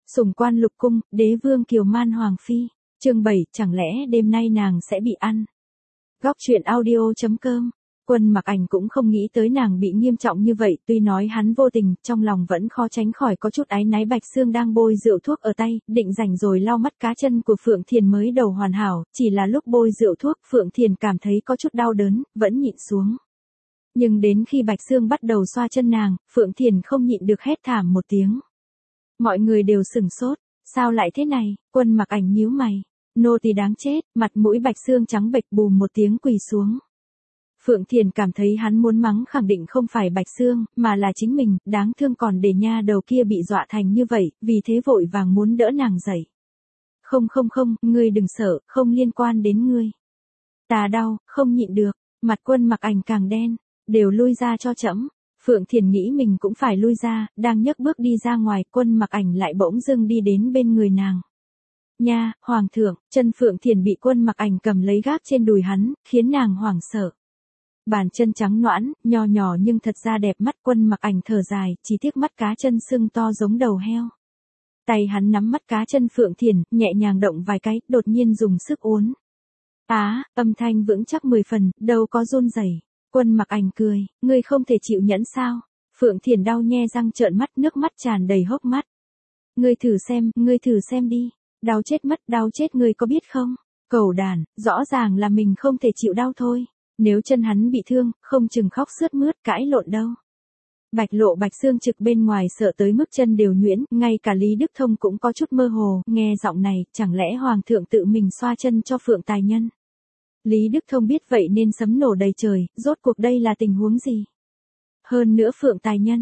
Sủng quan lục cung, đế vương Kiều Man Hoàng Phi. Chương 7, chẳng lẽ đêm nay nàng sẽ bị ăn? Góc truyện audio.com. Quân Mặc Ảnh cũng không nghĩ tới nàng bị nghiêm trọng như vậy, tuy nói hắn vô tình, trong lòng vẫn khó tránh khỏi có chút áy náy. Bạch Sương đang bôi rượu thuốc ở tay, định rảnh rồi lau mắt cá chân của Phượng Thiền mới đầu hoàn hảo, chỉ là lúc bôi rượu thuốc, Phượng Thiền cảm thấy có chút đau đớn, vẫn nhịn xuống. Nhưng đến khi Bạch Sương bắt đầu xoa chân nàng, Phượng Thiền không nhịn được hét thảm một tiếng. Mọi người đều sửng sốt, sao lại thế này? Quân Mặc Ảnh nhíu mày, nô tỳ đáng chết, mặt mũi Bạch Sương trắng bệch bùm một tiếng quỳ xuống. Phượng Thiền cảm thấy hắn muốn mắng khẳng định không phải Bạch Sương, mà là chính mình, đáng thương còn để nha đầu kia bị dọa thành như vậy, vì thế vội vàng muốn đỡ nàng dậy. Không, ngươi đừng sợ, không liên quan đến ngươi. Ta đau, không nhịn được, mặt Quân Mặc Ảnh càng đen, đều lui ra cho trẫm. Phượng Thiền nghĩ mình cũng phải lui ra, đang nhấc bước đi ra ngoài, Quân Mặc Ảnh lại bỗng dưng đi đến bên người nàng. Nha, Hoàng thượng, chân Phượng Thiền bị Quân Mặc Ảnh cầm lấy gác trên đùi hắn, khiến nàng hoảng sợ. Bàn chân trắng nõn, nho nhỏ nhưng thật ra đẹp mắt. Quân Mặc Ảnh thở dài, chỉ tiếc mắt cá chân sưng to giống đầu heo. Tay hắn nắm mắt cá chân Phượng Thiền, nhẹ nhàng động vài cái, đột nhiên dùng sức uốn. Âm thanh vững chắc 10 phần, đâu có run rẩy. Quân Mặc Ảnh cười, ngươi không thể chịu nhẫn sao? Phượng Thiền đau nhe răng trợn mắt, nước mắt tràn đầy hốc mắt. Ngươi thử xem đi, đau chết ngươi có biết không? Cẩu đàn, rõ ràng là mình không thể chịu đau thôi. Nếu chân hắn bị thương, không chừng khóc sướt mướt cãi lộn đâu. Bạch Lộ Bạch Sương trực bên ngoài sợ tới mức chân đều nhuyễn, ngay cả Lý Đức Thông cũng có chút mơ hồ, nghe giọng này, chẳng lẽ Hoàng thượng tự mình xoa chân cho Phượng Tài Nhân? Lý Đức Thông biết vậy nên sấm nổ đầy trời, rốt cuộc đây là tình huống gì? Hơn nữa Phượng Tài Nhân,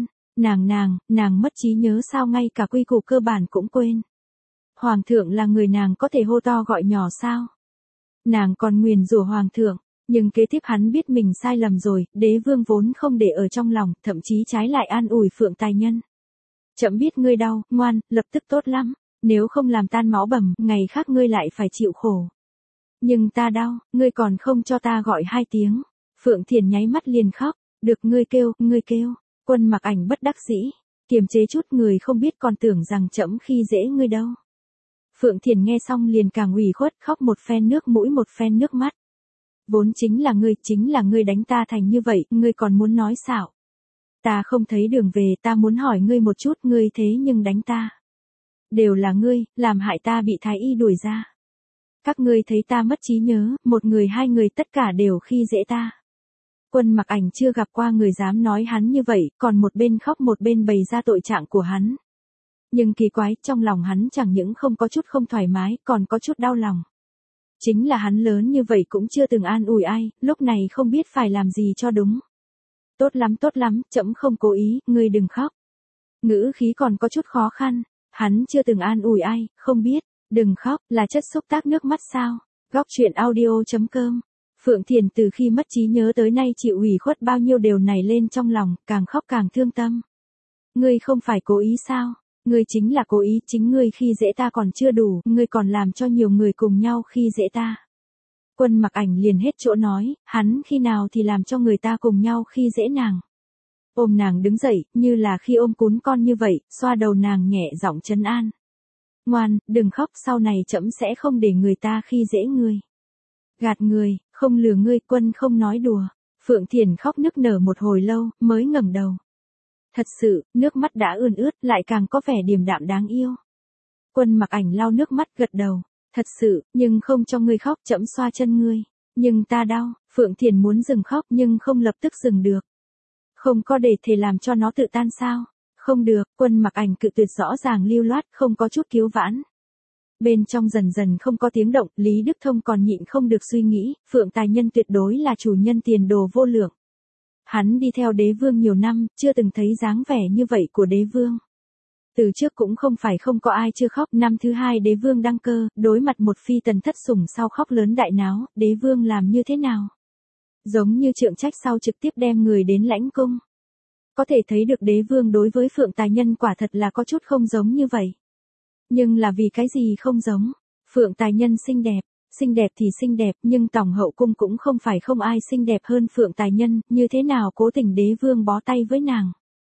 nàng mất trí nhớ sao ngay cả quy củ cơ bản cũng quên. Hoàng thượng là người nàng có thể hô to gọi nhỏ sao? Nàng còn nguyền rủa Hoàng thượng. Nhưng kế tiếp hắn biết mình sai lầm rồi, đế vương vốn không để ở trong lòng, thậm chí trái lại an ủi Phượng Tài Nhân. Chậm biết ngươi đau, ngoan, lập tức tốt lắm, nếu không làm tan máu bầm, ngày khác ngươi lại phải chịu khổ. Nhưng ta đau, ngươi còn không cho ta gọi 2 tiếng. Phượng Thiền nháy mắt liền khóc, được ngươi kêu. Quân Mặc Ảnh bất đắc dĩ, kiềm chế chút, người không biết còn tưởng rằng chậm khi dễ ngươi đâu. Phượng Thiền nghe xong liền càng ủy khuất, khóc một phen nước mũi một phen nước mắt. Vốn chính là ngươi đánh ta thành như vậy, ngươi còn muốn nói xạo. Ta không thấy đường về, ta muốn hỏi ngươi một chút, ngươi thế nhưng đánh ta. Đều là ngươi, làm hại ta bị thái y đuổi ra. Các ngươi thấy ta mất trí nhớ, 1 người 2 người tất cả đều khi dễ ta. Quân Mặc Ảnh chưa gặp qua người dám nói hắn như vậy, còn một bên khóc một bên bày ra tội trạng của hắn. Nhưng kỳ quái, trong lòng hắn chẳng những không có chút không thoải mái, còn có chút đau lòng. Chính là hắn lớn như vậy cũng chưa từng an ủi ai, lúc này không biết phải làm gì cho đúng. Tốt lắm, trẫm không cố ý, ngươi đừng khóc. Ngữ khí còn có chút khó khăn, hắn chưa từng an ủi ai, không biết, đừng khóc, là chất xúc tác nước mắt sao? Góc truyện audio.com. Phượng Thiền từ khi mất trí nhớ tới nay chịu ủy khuất bao nhiêu điều nảy lên trong lòng, càng khóc càng thương tâm. Ngươi không phải cố ý sao? Ngươi chính là cố ý, chính ngươi khi dễ ta còn chưa đủ, ngươi còn làm cho nhiều người cùng nhau khi dễ ta. Quân Mặc Ảnh liền hết chỗ nói, hắn khi nào thì làm cho người ta cùng nhau khi dễ nàng. Ôm nàng đứng dậy, như là khi ôm cún con như vậy, xoa đầu nàng nhẹ giọng trấn an. Ngoan, đừng khóc, sau này trẫm sẽ không để người ta khi dễ ngươi. Gạt người, không lừa ngươi, quân không nói đùa. Phượng Thiền khóc nức nở một hồi lâu, mới ngẩng đầu. Thật sự, nước mắt đã ươn ướt, lại càng có vẻ điềm đạm đáng yêu. Quân Mặc Ảnh lau nước mắt gật đầu. Thật sự, nhưng không cho ngươi khóc, trẫm xoa chân ngươi. Nhưng ta đau. Phượng Thiền muốn dừng khóc nhưng không lập tức dừng được. Không có để thể làm cho nó tự tan sao? Không được, Quân Mặc Ảnh cự tuyệt rõ ràng lưu loát, không có chút cứu vãn. Bên trong dần dần không có tiếng động, Lý Đức Thông còn nhịn không được suy nghĩ, Phượng Tài Nhân tuyệt đối là chủ nhân tiền đồ vô lượng. Hắn đi theo đế vương nhiều năm, chưa từng thấy dáng vẻ như vậy của đế vương. Từ trước cũng không phải không có ai chưa khóc, năm thứ 2 đế vương đăng cơ, đối mặt một phi tần thất sủng sau khóc lớn đại náo, đế vương làm như thế nào? Giống như trượng trách sau trực tiếp đem người đến lãnh cung. Có thể thấy được đế vương đối với Phượng Tài Nhân quả thật là có chút không giống như vậy. Nhưng là vì cái gì không giống? Phượng Tài Nhân xinh đẹp thì xinh đẹp, nhưng tổng hậu cung cũng không phải không ai xinh đẹp hơn Phượng Tài Nhân, như thế nào cố tình đế vương bó tay với nàng.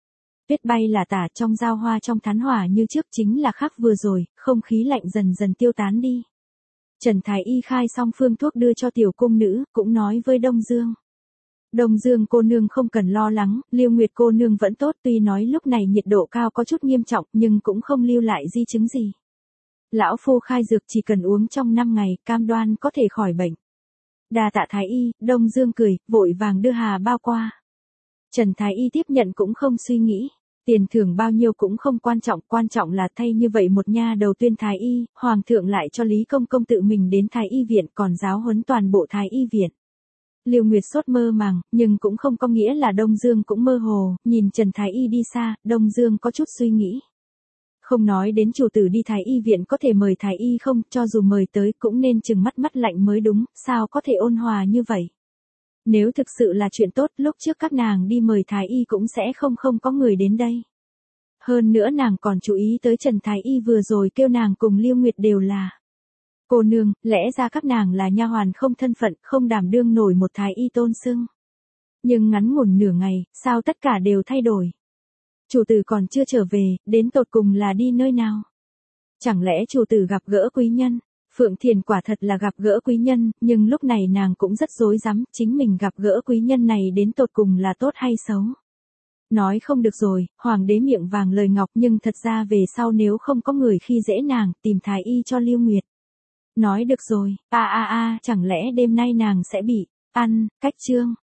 Tuyết bay là tả trong giao hoa trong thán hỏa như trước chính là khác vừa rồi, không khí lạnh dần dần tiêu tán đi. Trần Thái Y khai xong phương thuốc đưa cho tiểu cung nữ, cũng nói với Đông Dương. Đông Dương cô nương không cần lo lắng, Lưu Nguyệt cô nương vẫn tốt, tuy nói lúc này nhiệt độ cao có chút nghiêm trọng nhưng cũng không lưu lại di chứng gì. Lão phu khai dược chỉ cần uống trong 5 ngày, cam đoan có thể khỏi bệnh. Đa tạ Thái Y, Đông Dương cười, vội vàng đưa hà bao qua. Trần Thái Y tiếp nhận cũng không suy nghĩ. Tiền thưởng bao nhiêu cũng không quan trọng là thay như vậy một nha đầu tuyên Thái Y, Hoàng thượng lại cho Lý Công Công tự mình đến Thái Y viện còn giáo huấn toàn bộ Thái Y viện. Lưu Nguyệt sốt mơ màng, nhưng cũng không có nghĩa là Đông Dương cũng mơ hồ, nhìn Trần Thái Y đi xa, Đông Dương có chút suy nghĩ. Không nói đến chủ tử đi Thái Y viện có thể mời Thái Y không, cho dù mời tới cũng nên chừng mắt lạnh mới đúng, sao có thể ôn hòa như vậy. Nếu thực sự là chuyện tốt, lúc trước các nàng đi mời Thái Y cũng sẽ không có người đến đây. Hơn nữa nàng còn chú ý tới Trần Thái Y vừa rồi kêu nàng cùng Lưu Nguyệt đều là cô nương, lẽ ra các nàng là nha hoàn không thân phận, không đảm đương nổi một Thái Y tôn xưng. Nhưng ngắn ngủn nửa ngày, sao tất cả đều thay đổi? Chủ tử còn chưa trở về, đến tột cùng là đi nơi nào? Chẳng lẽ chủ tử gặp gỡ quý nhân? Phượng Thiền quả thật là gặp gỡ quý nhân, nhưng lúc này nàng cũng rất rối rắm, chính mình gặp gỡ quý nhân này đến tột cùng là tốt hay xấu. Nói không được rồi, hoàng đế miệng vàng lời ngọc, nhưng thật ra về sau nếu không có người khi dễ nàng, tìm Thái Y cho Lưu Nguyệt. Nói được rồi, chẳng lẽ đêm nay nàng sẽ bị ăn cách chương.